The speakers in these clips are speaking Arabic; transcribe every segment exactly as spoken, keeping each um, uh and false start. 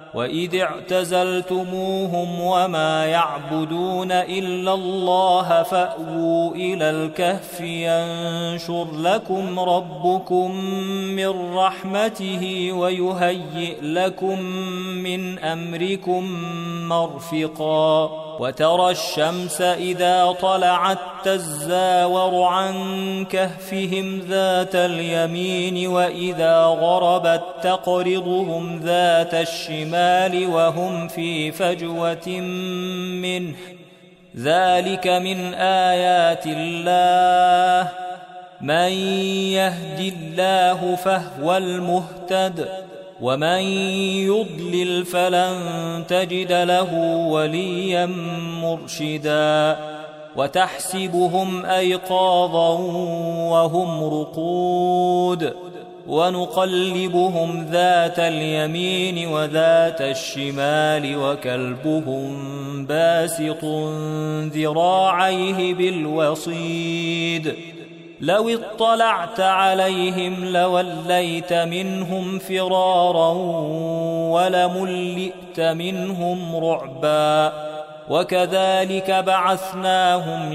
وإذ اعتزلتموهم وما يعبدون إلا الله فأووا إلى الكهف ينشر لكم ربكم من رحمته ويهيئ لكم من أمركم مرفقا وترى الشمس إذا طلعت تزاور عن كهفهم ذات اليمين وإذا غربت تقرضهم ذات الشمال وهم في فجوة منه ذلك من آيات الله من يهد الله فهو المهتد ومن يضلل فلن تجد له وليا مرشدا وتحسبهم أيقاظا وهم رقود ونقلبهم ذات اليمين وذات الشمال وكلبهم باسط ذراعيه بالوصيد لو اطلعت عليهم لوليت منهم فرارا ولملئت منهم رعبا وكذلك بعثناهم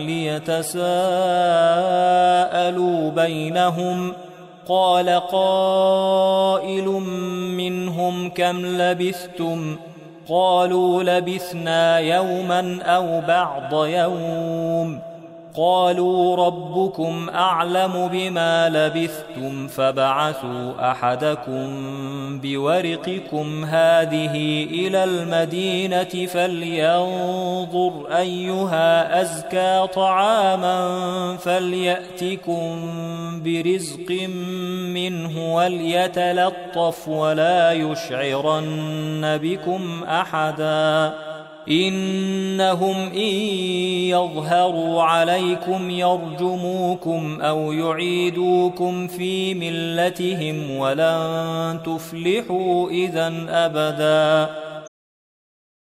ليتساءلوا بينهم قال قائل منهم كم لبثتم قالوا لبثنا يوما أو بعض يوم قالوا ربكم أعلم بما لبثتم فبعثوا أحدكم بورقكم هذه إلى المدينة فلينظر أيها أزكى طعاما فليأتكم برزق منه وليتلطف ولا يشعرن بكم أحدا إنهم إن يظهروا عليكم يرجموكم أو يعيدوكم في ملتهم ولن تفلحوا إذا أبدا